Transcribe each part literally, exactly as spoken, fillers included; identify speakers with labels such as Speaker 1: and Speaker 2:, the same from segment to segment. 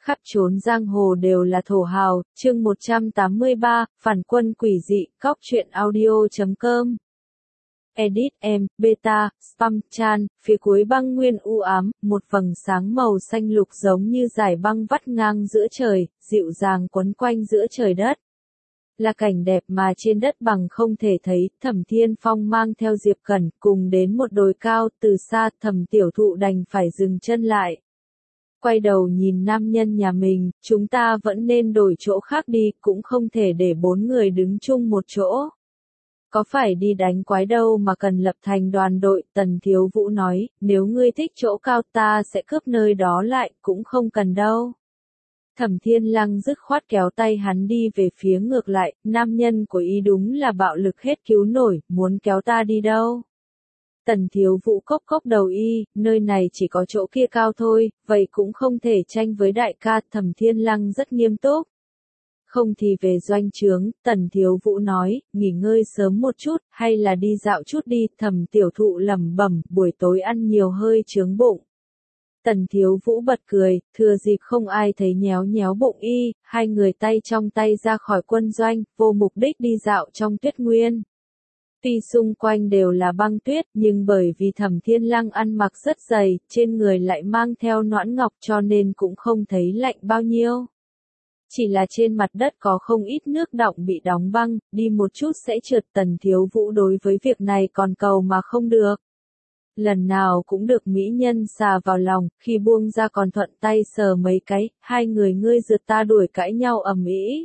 Speaker 1: Khắp chốn giang hồ đều là thổ hào, chương một trăm tám mươi ba, phản quân quỷ dị, cóc truyện audio chấm com. Edit em, beta, spam, chan, phía cuối băng nguyên u ám, một vầng sáng màu xanh lục giống như dải băng vắt ngang giữa trời, dịu dàng quấn quanh giữa trời đất. Là cảnh đẹp mà trên đất bằng không thể thấy, Thẩm Thiên Phong mang theo Diệp Cẩn cùng đến một đồi cao, từ xa Thẩm Tiểu Thụ đành phải dừng chân lại. Quay đầu nhìn nam nhân nhà mình, chúng ta vẫn nên đổi chỗ khác đi, cũng không thể để bốn người đứng chung một chỗ. Có phải đi đánh quái đâu mà cần lập thành đoàn đội, Tần Thiếu Vũ nói, nếu ngươi thích chỗ cao ta sẽ cướp nơi đó lại, cũng không cần đâu. Thẩm Thiên Lăng dứt khoát kéo tay hắn đi về phía ngược lại, nam nhân của y đúng là bạo lực hết cứu nổi, muốn kéo ta đi đâu. Tần Thiếu Vũ cốc cốc đầu y, nơi này chỉ có chỗ kia cao thôi, vậy cũng không thể tranh với đại ca. Thẩm Thiên Lăng rất nghiêm túc. Không thì về doanh trướng, Tần Thiếu Vũ nói, nghỉ ngơi sớm một chút, hay là đi dạo chút đi. Thẩm Tiểu Thụ lẩm bẩm, buổi tối ăn nhiều hơi chướng bụng. Tần Thiếu Vũ bật cười, thừa dịp không ai thấy nhéo nhéo bụng y, hai người tay trong tay ra khỏi quân doanh, vô mục đích đi dạo trong tuyết nguyên. Tuy xung quanh đều là băng tuyết, nhưng bởi vì Thẩm Thiên Lăng ăn mặc rất dày, trên người lại mang theo noãn ngọc cho nên cũng không thấy lạnh bao nhiêu. Chỉ là trên mặt đất có không ít nước đọng bị đóng băng, đi một chút sẽ trượt. Tần Thiếu Vũ đối với việc này còn cầu mà không được. Lần nào cũng được mỹ nhân xà vào lòng, khi buông ra còn thuận tay sờ mấy cái, hai người ngươi rượt ta đuổi cãi nhau ầm ĩ.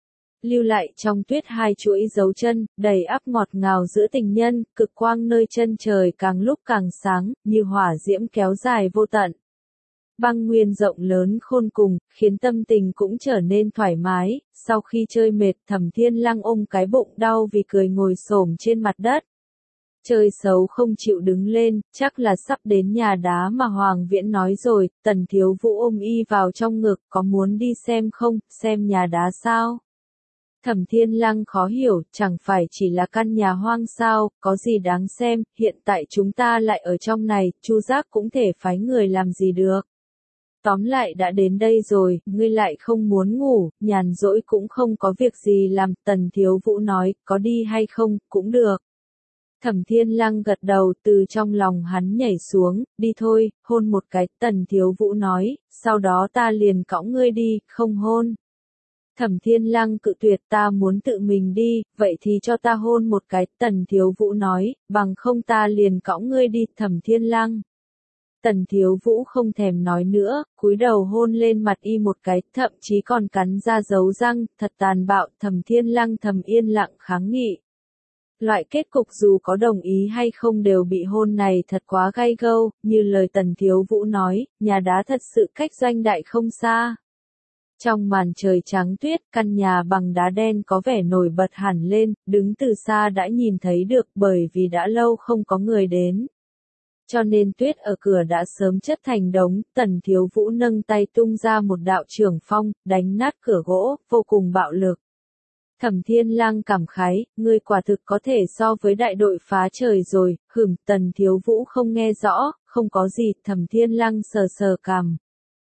Speaker 1: Lưu lại trong tuyết hai chuỗi dấu chân, đầy ắp ngọt ngào giữa tình nhân, cực quang nơi chân trời càng lúc càng sáng, như hỏa diễm kéo dài vô tận. Băng nguyên rộng lớn khôn cùng, khiến tâm tình cũng trở nên thoải mái. Sau khi chơi mệt, Thẩm Thiên Lăng ôm cái bụng đau vì cười ngồi xổm trên mặt đất. Chơi xấu không chịu đứng lên, chắc là sắp đến nhà đá mà Hoàng Viễn nói rồi. Tần Thiếu Vũ ôm y vào trong ngực, có muốn đi xem không, xem nhà đá sao? Thẩm Thiên Lăng khó hiểu, chẳng phải chỉ là căn nhà hoang sao, có gì đáng xem, hiện tại chúng ta lại ở trong này, Chu Giác cũng thể phái người làm gì được. Tóm lại đã đến đây rồi, ngươi lại không muốn ngủ, nhàn rỗi cũng không có việc gì làm. Tần Thiếu Vũ nói, có đi hay không, cũng được. Thẩm Thiên Lăng gật đầu, từ trong lòng hắn nhảy xuống, đi thôi, hôn một cái. Tần Thiếu Vũ nói, sau đó ta liền cõng ngươi đi, không hôn. Thẩm Thiên Lăng cự tuyệt, ta muốn tự mình đi, vậy thì cho ta hôn một cái. Tần Thiếu Vũ nói, bằng không ta liền cõng ngươi đi. Thẩm Thiên Lăng. Tần Thiếu Vũ không thèm nói nữa, cúi đầu hôn lên mặt y một cái, thậm chí còn cắn ra dấu răng, thật tàn bạo. Thẩm Thiên Lăng thầm yên lặng kháng nghị. Loại kết cục dù có đồng ý hay không đều bị hôn này thật quá gay gâu, như lời Tần Thiếu Vũ nói, nhà đá thật sự cách doanh đại không xa. Trong màn trời trắng tuyết, căn nhà bằng đá đen có vẻ nổi bật hẳn lên, đứng từ xa đã nhìn thấy được bởi vì đã lâu không có người đến. Cho nên tuyết ở cửa đã sớm chất thành đống. Tần Thiếu Vũ nâng tay tung ra một đạo trưởng phong, đánh nát cửa gỗ, vô cùng bạo lực. Thẩm Thiên Lăng cảm khái, ngươi quả thực có thể so với đại đội phá trời rồi. Hửm, Tần Thiếu Vũ không nghe rõ, không có gì. Thẩm Thiên Lăng sờ sờ cằm.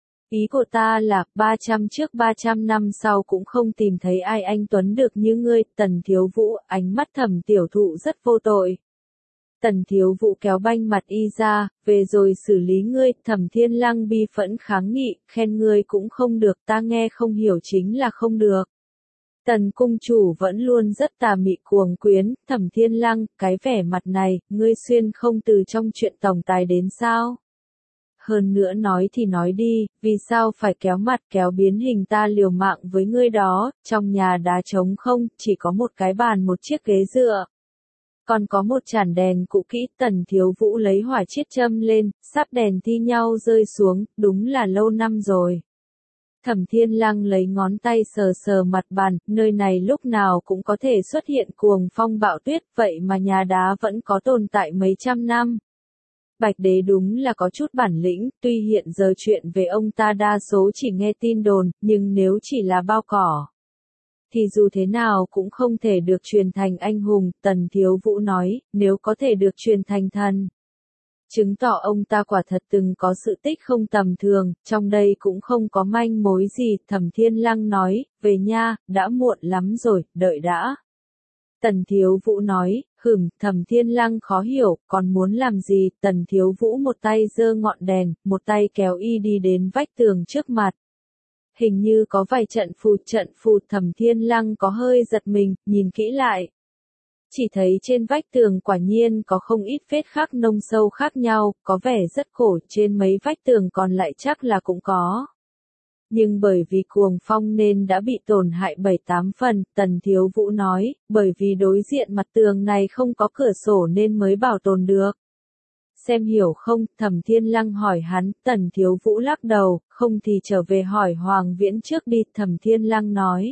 Speaker 1: Ý của ta là, ba trăm trước ba trăm năm sau cũng không tìm thấy ai anh tuấn được như ngươi. Tần Thiếu Vũ, ánh mắt Thẩm Tiểu Thụ rất vô tội. Tần Thiếu Vũ kéo banh mặt y ra, về rồi xử lý ngươi. Thẩm Thiên Lăng bi phẫn kháng nghị, khen ngươi cũng không được, ta nghe không hiểu chính là không được. Tần cung chủ vẫn luôn rất tà mị cuồng quyến. Thẩm Thiên Lăng, cái vẻ mặt này, ngươi xuyên không từ trong chuyện tổng tài đến sao? Hơn nữa nói thì nói đi, vì sao phải kéo mặt kéo biến hình, ta liều mạng với ngươi đó. Trong nhà đá trống không, chỉ có một cái bàn một chiếc ghế dựa. Còn có một chản đèn cũ kỹ. Tần Thiếu Vũ lấy hỏa chiết châm lên, sắp đèn thi nhau rơi xuống, đúng là lâu năm rồi. Thẩm Thiên Lăng lấy ngón tay sờ sờ mặt bàn, nơi này lúc nào cũng có thể xuất hiện cuồng phong bão tuyết, vậy mà nhà đá vẫn có tồn tại mấy trăm năm. Bạch Đế đúng là có chút bản lĩnh, tuy hiện giờ chuyện về ông ta đa số chỉ nghe tin đồn, nhưng nếu chỉ là bao cỏ, thì dù thế nào cũng không thể được truyền thành anh hùng. Tần Thiếu Vũ nói, nếu có thể được truyền thành thần, Chứng tỏ ông ta quả thật từng có sự tích không tầm thường, trong đây cũng không có manh mối gì, Thẩm Thiên Lăng nói, về nha, đã muộn lắm rồi, đợi đã. Tần Thiếu Vũ nói, hửm, Thẩm Thiên Lăng khó hiểu, còn muốn làm gì, Tần Thiếu Vũ một tay giơ ngọn đèn, một tay kéo y đi đến vách tường trước mặt. Hình như có vài trận phụt trận phụt, Thẩm Thiên Lăng có hơi giật mình, nhìn kỹ lại. Chỉ thấy trên vách tường quả nhiên có không ít vết khắc nông sâu khác nhau, có vẻ rất cổ, trên mấy vách tường còn lại chắc là cũng có. Nhưng bởi vì cuồng phong nên đã bị tổn hại bảy tám phần, Tần Thiếu Vũ nói, bởi vì đối diện mặt tường này không có cửa sổ nên mới bảo tồn được. Xem hiểu không, Thẩm Thiên Lăng hỏi hắn, Tần Thiếu Vũ lắc đầu, không thì trở về hỏi Hoàng Viễn trước đi, Thẩm Thiên Lăng nói.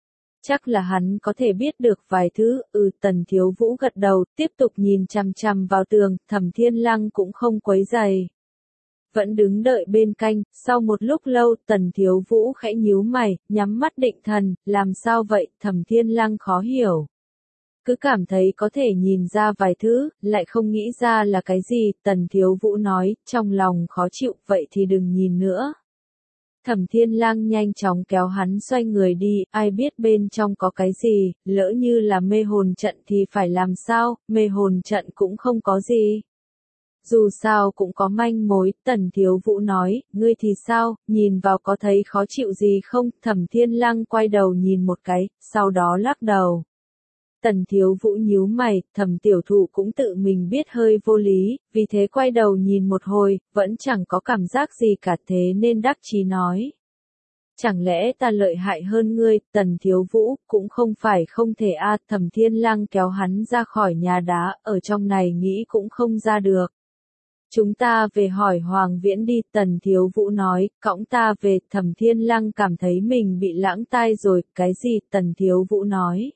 Speaker 1: Chắc là hắn có thể biết được vài thứ, ừ, Tần Thiếu Vũ gật đầu, tiếp tục nhìn chằm chằm vào tường, Thẩm Thiên Lăng cũng không quấy rầy. Vẫn đứng đợi bên cạnh, sau một lúc lâu, Tần Thiếu Vũ khẽ nhíu mày, nhắm mắt định thần, làm sao vậy, Thẩm Thiên Lăng khó hiểu. Cứ cảm thấy có thể nhìn ra vài thứ, lại không nghĩ ra là cái gì, Tần Thiếu Vũ nói, trong lòng khó chịu, vậy thì đừng nhìn nữa. Thẩm Thiên Lăng nhanh chóng kéo hắn xoay người đi, ai biết bên trong có cái gì, lỡ như là mê hồn trận thì phải làm sao, mê hồn trận cũng không có gì. Dù sao cũng có manh mối, Tần Thiếu Vũ nói, ngươi thì sao, nhìn vào có thấy khó chịu gì không, Thẩm Thiên Lăng quay đầu nhìn một cái, sau đó lắc đầu. Tần Thiếu Vũ nhíu mày, Thẩm tiểu thụ cũng tự mình biết hơi vô lý, vì thế quay đầu nhìn một hồi, vẫn chẳng có cảm giác gì cả thế nên đắc chí nói. Chẳng lẽ ta lợi hại hơn ngươi, Tần Thiếu Vũ, cũng không phải không thể a, Thẩm Thiên Lăng kéo hắn ra khỏi nhà đá, ở trong này nghĩ cũng không ra được. Chúng ta về hỏi Hoàng Viễn đi, Tần Thiếu Vũ nói, cõng ta về, Thẩm Thiên Lăng cảm thấy mình bị lãng tai rồi, cái gì, Tần Thiếu Vũ nói.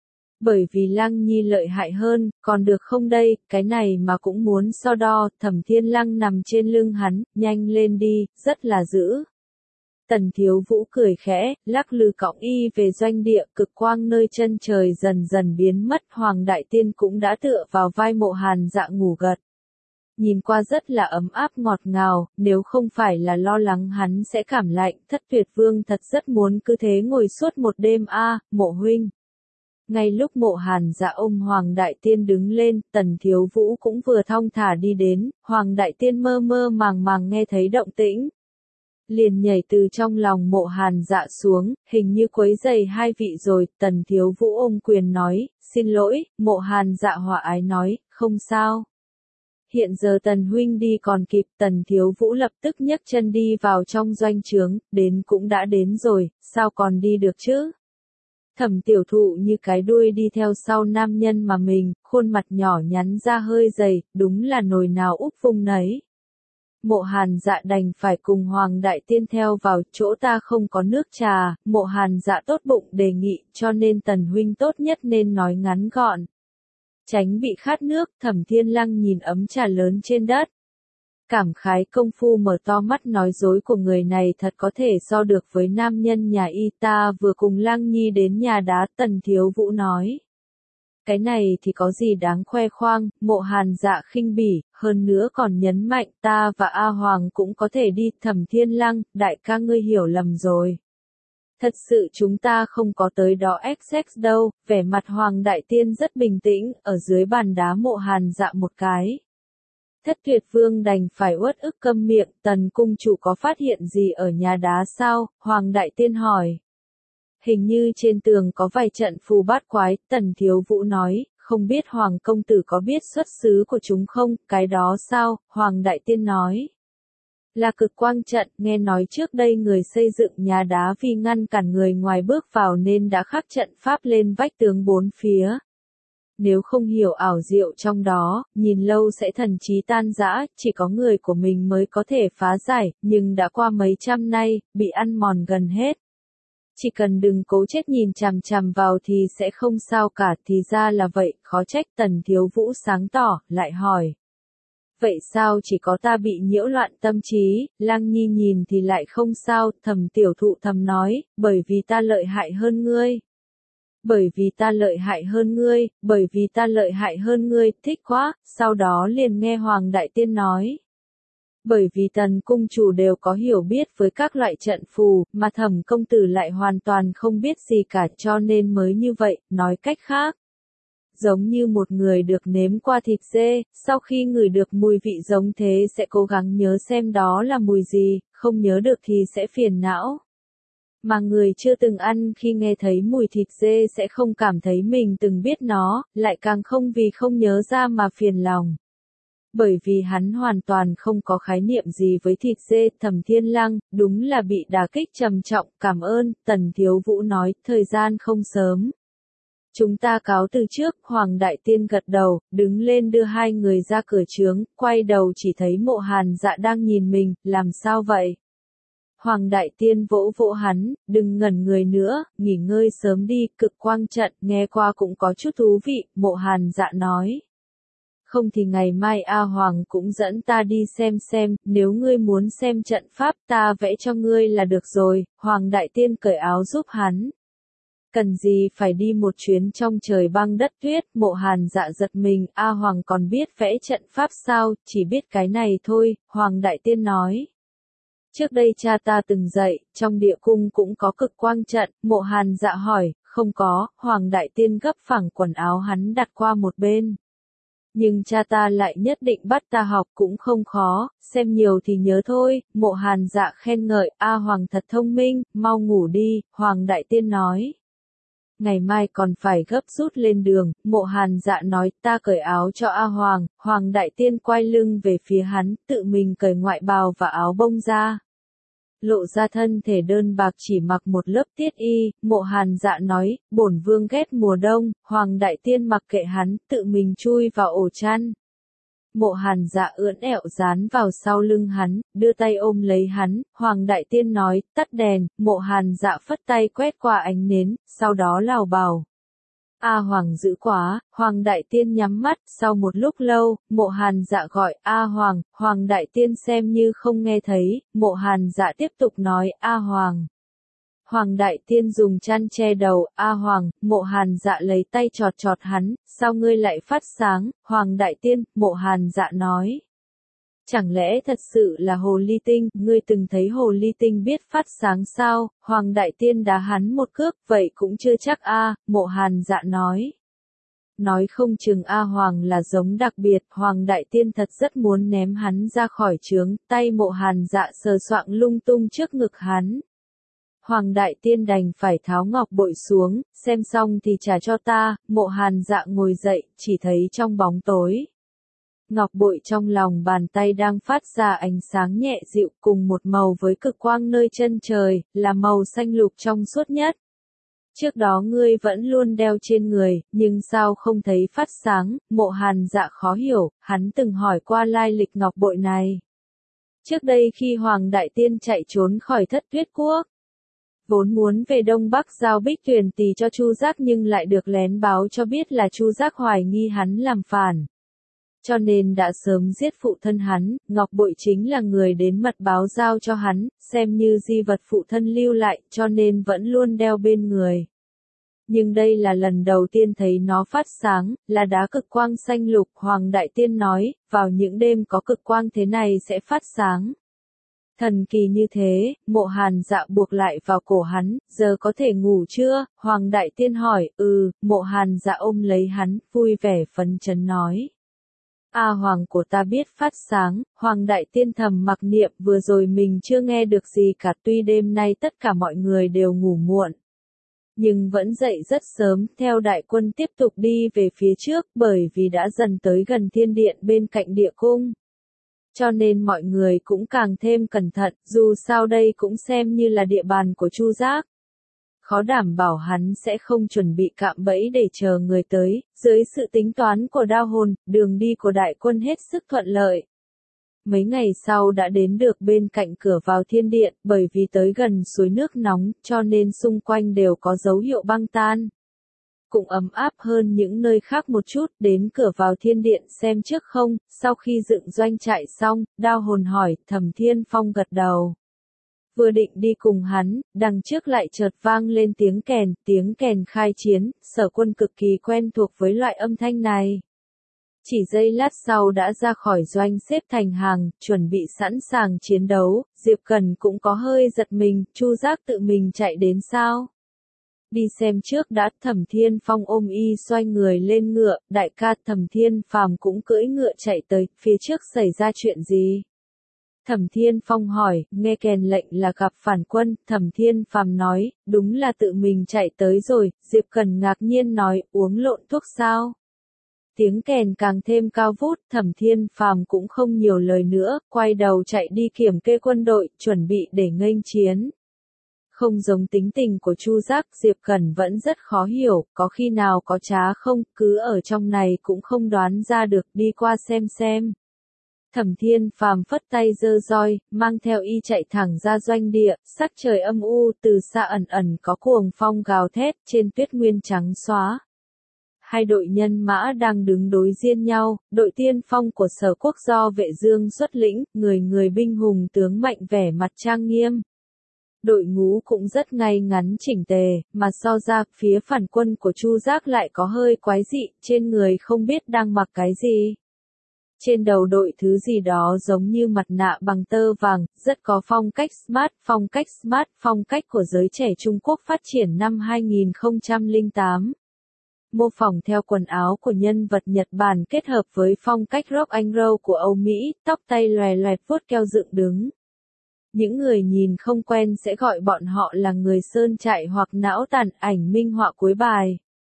Speaker 1: Bởi vì Lăng Nhi lợi hại hơn, còn được không đây, cái này mà cũng muốn so đo, Thẩm Thiên Lăng nằm trên lưng hắn, nhanh lên đi, rất là dữ. Tần Thiếu Vũ cười khẽ, lắc lư cõng y về doanh địa, cực quang nơi chân trời dần dần biến mất, Hoàng Đại Tiên cũng đã tựa vào vai Mộ Hàn Dạ ngủ gật. Nhìn qua rất là ấm áp ngọt ngào, nếu không phải là lo lắng hắn sẽ cảm lạnh, Thất Tuyệt Vương thật rất muốn cứ thế ngồi suốt một đêm a, Mộ huynh. Ngay lúc Mộ Hàn Dạ ôm Hoàng Đại Tiên đứng lên, Tần Thiếu Vũ cũng vừa thong thả đi đến, Hoàng Đại Tiên mơ mơ màng màng nghe thấy động tĩnh. Liền nhảy từ trong lòng Mộ Hàn Dạ xuống, hình như quấy giày hai vị rồi, Tần Thiếu Vũ ôm quyền nói, xin lỗi, Mộ Hàn Dạ hòa ái nói, không sao. Hiện giờ Tần huynh đi còn kịp, Tần Thiếu Vũ lập tức nhấc chân đi vào trong doanh trướng, đến cũng đã đến rồi, sao còn đi được chứ? Thẩm tiểu thụ như cái đuôi đi theo sau nam nhân mà mình, khuôn mặt nhỏ nhắn ra hơi dày, đúng là nồi nào úp vung nấy. Mộ Hàn Dạ đành phải cùng Hoàng Đại Tiên theo vào, chỗ ta không có nước trà, Mộ Hàn Dạ tốt bụng đề nghị, cho nên Tần huynh tốt nhất nên nói ngắn gọn. Tránh bị khát nước, Thẩm Thiên Lăng nhìn ấm trà lớn trên đất. Cảm khái công phu mở to mắt nói dối của người này thật có thể so được với nam nhân nhà y, ta vừa cùng Lăng Nhi đến nhà đá, Tần Thiếu Vũ nói. Cái này thì có gì đáng khoe khoang, Mộ Hàn Dạ khinh bỉ, hơn nữa còn nhấn mạnh ta và A Hoàng cũng có thể đi, Thẩm Thiên Lăng, đại ca ngươi hiểu lầm rồi. Thật sự chúng ta không có tới đó ích xích đâu, vẻ mặt Hoàng Đại Tiên rất bình tĩnh, ở dưới bàn đá Mộ Hàn Dạ một cái. Thất Tuyệt Vương đành phải uất ức câm miệng, Tần cung chủ có phát hiện gì ở nhà đá sao, Hoàng Đại Tiên hỏi. Hình như trên tường có vài trận phù bát quái, Tần Thiếu Vũ nói, không biết Hoàng công tử có biết xuất xứ của chúng không, cái đó sao, Hoàng Đại Tiên nói. Là cực quang trận, nghe nói trước đây người xây dựng nhà đá vì ngăn cản người ngoài bước vào nên đã khắc trận pháp lên vách tường bốn phía. Nếu không hiểu ảo diệu trong đó, nhìn lâu sẽ thần trí tan rã, chỉ có người của mình mới có thể phá giải, nhưng đã qua mấy trăm nay, bị ăn mòn gần hết. Chỉ cần đừng cố chết nhìn chằm chằm vào thì sẽ không sao cả, thì ra là vậy, khó trách. Tần Thiếu Vũ sáng tỏ, lại hỏi. Vậy sao chỉ có ta bị nhiễu loạn tâm trí, Lăng Nhi nhìn thì lại không sao, Thẩm tiểu thụ thầm nói, bởi vì ta lợi hại hơn ngươi. Bởi vì ta lợi hại hơn ngươi, bởi vì ta lợi hại hơn ngươi, thích quá, sau đó liền nghe Hoàng Đại Tiên nói. Bởi vì tần cung chủ đều có hiểu biết với các loại trận phù, mà Thẩm công tử lại hoàn toàn không biết gì cả cho nên mới như vậy, nói cách khác. Giống như một người được nếm qua thịt dê, sau khi ngửi được mùi vị giống thế sẽ cố gắng nhớ xem đó là mùi gì, không nhớ được thì sẽ phiền não. Mà người chưa từng ăn khi nghe thấy mùi thịt dê sẽ không cảm thấy mình từng biết nó, lại càng không vì không nhớ ra mà phiền lòng. Bởi vì hắn hoàn toàn không có khái niệm gì với thịt dê, Thẩm Thiên Lăng, đúng là bị đả kích trầm trọng, cảm ơn, Tần Thiếu Vũ nói, thời gian không sớm. Chúng ta cáo từ trước, Hoàng Đại Tiên gật đầu, đứng lên đưa hai người ra cửa trướng, quay đầu chỉ thấy Mộ Hàn Dạ đang nhìn mình, làm sao vậy? Hoàng Đại Tiên vỗ vỗ hắn, đừng ngẩn người nữa, nghỉ ngơi sớm đi, cực quang trận, nghe qua cũng có chút thú vị, Mộ Hàn Dạ nói. Không thì ngày mai A Hoàng cũng dẫn ta đi xem xem, nếu ngươi muốn xem trận pháp ta vẽ cho ngươi là được rồi, Hoàng Đại Tiên cởi áo giúp hắn. Cần gì phải đi một chuyến trong trời băng đất tuyết, Mộ Hàn Dạ giật mình, A Hoàng còn biết vẽ trận pháp sao, chỉ biết cái này thôi, Hoàng Đại Tiên nói. Trước đây cha ta từng dạy, trong địa cung cũng có cực quang trận, Mộ Hàn Dạ hỏi, không có, Hoàng Đại Tiên gấp phẳng quần áo hắn đặt qua một bên. Nhưng cha ta lại nhất định bắt ta học cũng không khó, xem nhiều thì nhớ thôi, Mộ Hàn Dạ khen ngợi, A Hoàng thật thông minh, mau ngủ đi, Hoàng Đại Tiên nói. Ngày mai còn phải gấp rút lên đường, Mộ Hàn Dạ nói, ta cởi áo cho A Hoàng, Hoàng Đại Tiên quay lưng về phía hắn, tự mình cởi ngoại bào và áo bông ra. Lộ ra thân thể đơn bạc chỉ mặc một lớp tiết y, Mộ Hàn Dạ nói, bổn vương ghét mùa đông, Hoàng Đại Tiên mặc kệ hắn, tự mình chui vào ổ chăn. Mộ Hàn Dạ ưỡn ẹo dán vào sau lưng hắn, đưa tay ôm lấy hắn, Hoàng Đại Tiên nói, tắt đèn, Mộ Hàn Dạ phất tay quét qua ánh nến, sau đó lảo bảo. A Hoàng dữ quá, Hoàng Đại Tiên nhắm mắt, sau một lúc lâu, Mộ Hàn Dạ gọi, A Hoàng, Hoàng Đại Tiên xem như không nghe thấy, Mộ Hàn Dạ tiếp tục nói, A Hoàng. Hoàng Đại Tiên dùng chăn che đầu, A Hoàng, Mộ Hàn Dạ lấy tay chọt chọt hắn, sao ngươi lại phát sáng, Hoàng Đại Tiên, Mộ Hàn Dạ nói. Chẳng lẽ thật sự là hồ ly tinh, ngươi từng thấy hồ ly tinh biết phát sáng sao, Hoàng Đại Tiên đá hắn một cước, vậy cũng chưa chắc a, Mộ Hàn Dạ nói. Nói không chừng A Hoàng là giống đặc biệt, Hoàng Đại Tiên thật rất muốn ném hắn ra khỏi trướng, tay Mộ Hàn Dạ sờ soạng lung tung trước ngực hắn. Hoàng Đại Tiên đành phải tháo ngọc bội xuống, xem xong thì trả cho ta, Mộ Hàn Dạ ngồi dậy, chỉ thấy trong bóng tối. Ngọc bội trong lòng bàn tay đang phát ra ánh sáng nhẹ dịu cùng một màu với cực quang nơi chân trời, là màu xanh lục trong suốt nhất. Trước đó ngươi vẫn luôn đeo trên người, nhưng sao không thấy phát sáng, Mộ Hàn Dạ khó hiểu, hắn từng hỏi qua lai lịch ngọc bội này. Trước đây khi Hoàng Đại Tiên chạy trốn khỏi Thất Tuyết Quốc, vốn muốn về Đông Bắc giao Bích Tuyền Tỳ cho Chu Giác nhưng lại được lén báo cho biết là Chu Giác hoài nghi hắn làm phản. Cho nên đã sớm giết phụ thân hắn, ngọc bội chính là người đến mật báo giao cho hắn, xem như di vật phụ thân lưu lại, cho nên vẫn luôn đeo bên người. Nhưng đây là lần đầu tiên thấy nó phát sáng, là đá cực quang xanh lục, Hoàng Đại Tiên nói, vào những đêm có cực quang thế này sẽ phát sáng. Thần kỳ như thế, Mộ Hàn Dạ buộc lại vào cổ hắn, giờ có thể ngủ chưa? Hoàng Đại Tiên hỏi, ừ, Mộ Hàn Dạ ôm lấy hắn, vui vẻ phấn chấn nói. A Hoàng của ta biết phát sáng, Hoàng Đại Tiên thầm mặc niệm vừa rồi mình chưa nghe được gì cả tuy đêm nay tất cả mọi người đều ngủ muộn. Nhưng vẫn dậy rất sớm, theo đại quân tiếp tục đi về phía trước bởi vì đã dần tới gần thiên điện bên cạnh địa cung. Cho nên mọi người cũng càng thêm cẩn thận, dù sao đây cũng xem như là địa bàn của Chu Giác. Khó đảm bảo hắn sẽ không chuẩn bị cạm bẫy để chờ người tới, dưới sự tính toán của Đao Hồn, đường đi của đại quân hết sức thuận lợi. Mấy ngày sau đã đến được bên cạnh cửa vào thiên điện, bởi vì tới gần suối nước nóng, cho nên xung quanh đều có dấu hiệu băng tan. Cũng ấm áp hơn những nơi khác một chút, đến cửa vào thiên điện xem trước không, sau khi dựng doanh trại xong, Đao Hồn hỏi, Thẩm Thiên Phong gật đầu. Vừa định đi cùng hắn, đằng trước lại chợt vang lên tiếng kèn, tiếng kèn khai chiến, Sở Quân cực kỳ quen thuộc với loại âm thanh này. Chỉ giây lát sau đã ra khỏi doanh xếp thành hàng, chuẩn bị sẵn sàng chiến đấu, Diệp Cần cũng có hơi giật mình, Chu Giác tự mình chạy đến sao? Đi xem trước đã. Thẩm Thiên Phong ôm y xoay người lên ngựa, đại ca Thẩm Thiên Phàm cũng cưỡi ngựa chạy tới, phía trước xảy ra chuyện gì? Thẩm Thiên Phong hỏi, nghe kèn lệnh là gặp phản quân, Thẩm Thiên Phàm nói, đúng là tự mình chạy tới rồi, Diệp Cần ngạc nhiên nói, uống lộn thuốc sao? Tiếng kèn càng thêm cao vút, Thẩm Thiên Phàm cũng không nhiều lời nữa, quay đầu chạy đi kiểm kê quân đội, chuẩn bị để nghênh chiến. Không giống tính tình của Chu Giác, Diệp Cần vẫn rất khó hiểu, có khi nào có trá không, cứ ở trong này cũng không đoán ra được, đi qua xem xem. Thẩm Thiên Phàm phất tay giơ roi, mang theo y chạy thẳng ra doanh địa, sắc trời âm u, từ xa ẩn ẩn có cuồng phong gào thét, trên tuyết nguyên trắng xóa. Hai đội nhân mã đang đứng đối diện nhau, đội tiên phong của Sở Quốc do Vệ Dương xuất lĩnh, người người binh hùng tướng mạnh vẻ mặt trang nghiêm. Đội ngũ cũng rất ngay ngắn chỉnh tề, mà so ra, phía phản quân của Chu Giác lại có hơi quái dị, trên người không biết đang mặc cái gì. Trên đầu đội thứ gì đó giống như mặt nạ bằng tơ vàng, rất có phong cách smart, phong cách smart, phong cách của giới trẻ Trung Quốc phát triển năm hai nghìn không trăm lẻ tám. Mô phỏng theo quần áo của nhân vật Nhật Bản kết hợp với phong cách rock and roll của Âu Mỹ, tóc tay loè loẹt vuốt keo dựng đứng. Những người nhìn không quen sẽ gọi bọn họ là người sơn trại hoặc não tàn, ảnh minh họa cuối bài.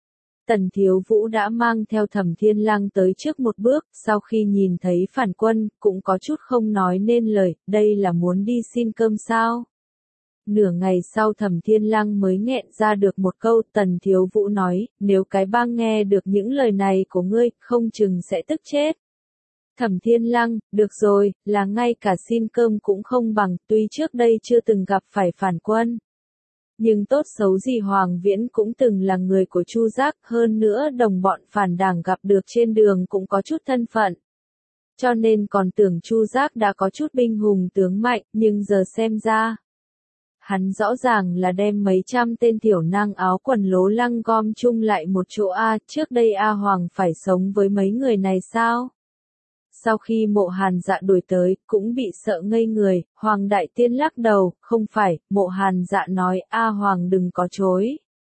Speaker 1: Tần Thiếu Vũ đã mang theo Thẩm Thiên Lăng tới trước một bước, sau khi nhìn thấy phản quân, cũng có chút không nói nên lời, đây là muốn đi xin cơm sao? Nửa ngày sau Thẩm Thiên Lăng mới nghẹn ra được một câu, Tần Thiếu Vũ nói, nếu cái bang nghe được những lời này của ngươi, không chừng sẽ tức chết. Thẩm Thiên Lăng, được rồi, là ngay cả xin cơm cũng không bằng, tuy trước đây chưa từng gặp phải phản quân. Nhưng tốt xấu gì Hoàng Viễn cũng từng là người của Chu Giác, hơn nữa đồng bọn phản đảng gặp được trên đường cũng có chút thân phận. Cho nên còn tưởng Chu Giác đã có chút binh hùng tướng mạnh, nhưng giờ xem ra. Hắn rõ ràng là đem mấy trăm tên tiểu năng áo quần lố lăng gom chung lại một chỗ A, trước đây A Hoàng phải sống với mấy người này sao? Sau khi Mộ Hàn Dạ đuổi tới, cũng bị sợ ngây người, Hoàng Đại Tiên lắc đầu, không phải, Mộ Hàn Dạ nói, A Hoàng đừng có chối.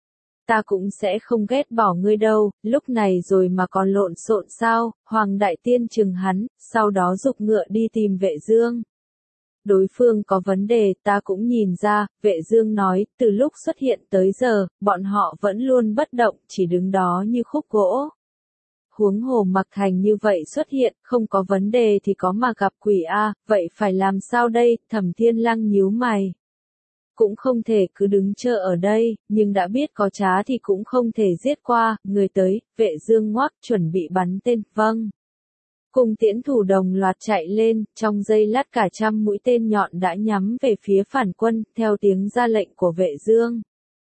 Speaker 1: Ta cũng sẽ không ghét bỏ ngươi đâu, lúc này rồi mà còn lộn xộn sao, Hoàng Đại Tiên chừng hắn, sau đó giục ngựa đi tìm Vệ Dương. Đối phương có vấn đề ta cũng nhìn ra, Vệ Dương nói, từ lúc xuất hiện tới giờ, bọn họ vẫn luôn bất động, chỉ đứng đó như khúc gỗ. Huống hồ Mặc Thành như vậy xuất hiện, không có vấn đề thì có mà gặp quỷ a, vậy phải làm sao đây? Thẩm Thiên Lăng nhíu mày. Cũng không thể cứ đứng chờ ở đây, nhưng đã biết có trá thì cũng không thể giết qua, người tới, Vệ Dương ngoác, chuẩn bị bắn tên, vâng. Cung tiễn thủ đồng loạt chạy lên, trong giây lát cả trăm mũi tên nhọn đã nhắm về phía phản quân, theo tiếng ra lệnh của Vệ Dương.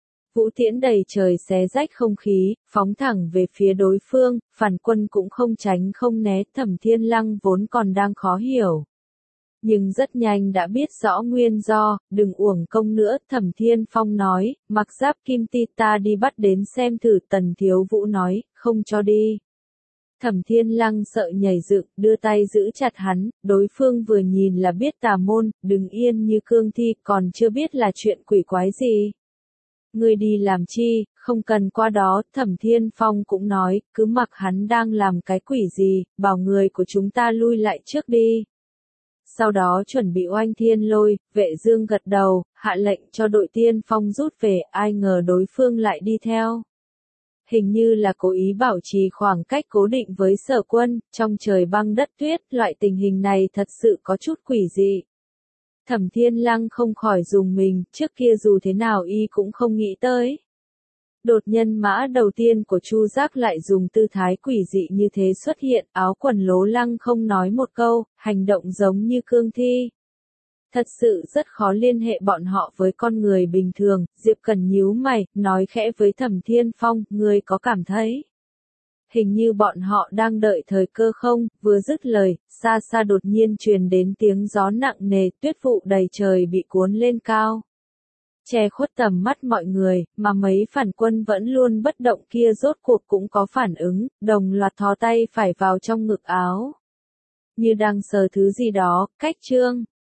Speaker 1: Vũ tiễn đầy trời xé rách không khí, phóng thẳng về phía đối phương, phản quân cũng không tránh không né, Thẩm Thiên Lăng vốn còn đang khó hiểu. Nhưng rất nhanh đã biết rõ nguyên do, đừng uổng công nữa, Thẩm Thiên Phong nói, mặc giáp kim ti ta đi bắt đến xem thử. Tần Thiếu Vũ nói, không cho đi. Thẩm Thiên Lăng sợ nhảy dựng, đưa tay giữ chặt hắn, đối phương vừa nhìn là biết tà môn, đừng yên như cương thi, còn chưa biết là chuyện quỷ quái gì. Ngươi đi làm chi, không cần qua đó, Thẩm Thiên Phong cũng nói, cứ mặc hắn đang làm cái quỷ gì, bảo người của chúng ta lui lại trước đi. Sau đó chuẩn bị oanh thiên lôi, Vệ Dương gật đầu, hạ lệnh cho đội tiên phong rút về, ai ngờ đối phương lại đi theo. Hình như là cố ý bảo trì khoảng cách cố định với Sở Quân, trong trời băng đất tuyết, loại tình hình này thật sự có chút quỷ dị. Thẩm Thiên Lăng không khỏi dùng mình, trước kia dù thế nào y cũng không nghĩ tới. Đột nhân mã đầu tiên của Chu Giác lại dùng tư thái quỷ dị như thế xuất hiện, áo quần lố lăng không nói một câu, hành động giống như cương thi. Thật sự rất khó liên hệ bọn họ với con người bình thường, Diệp Cần nhíu mày, nói khẽ với Thẩm Thiên Phong, ngươi có cảm thấy hình như bọn họ đang đợi thời cơ không, vừa dứt lời, xa xa đột nhiên truyền đến tiếng gió nặng nề, tuyết vụ đầy trời bị cuốn lên cao. Che khuất tầm mắt mọi người, mà mấy phản quân vẫn luôn bất động kia rốt cuộc cũng có phản ứng, đồng loạt thò tay phải vào trong ngực áo. Như đang sờ thứ gì đó, cách trương.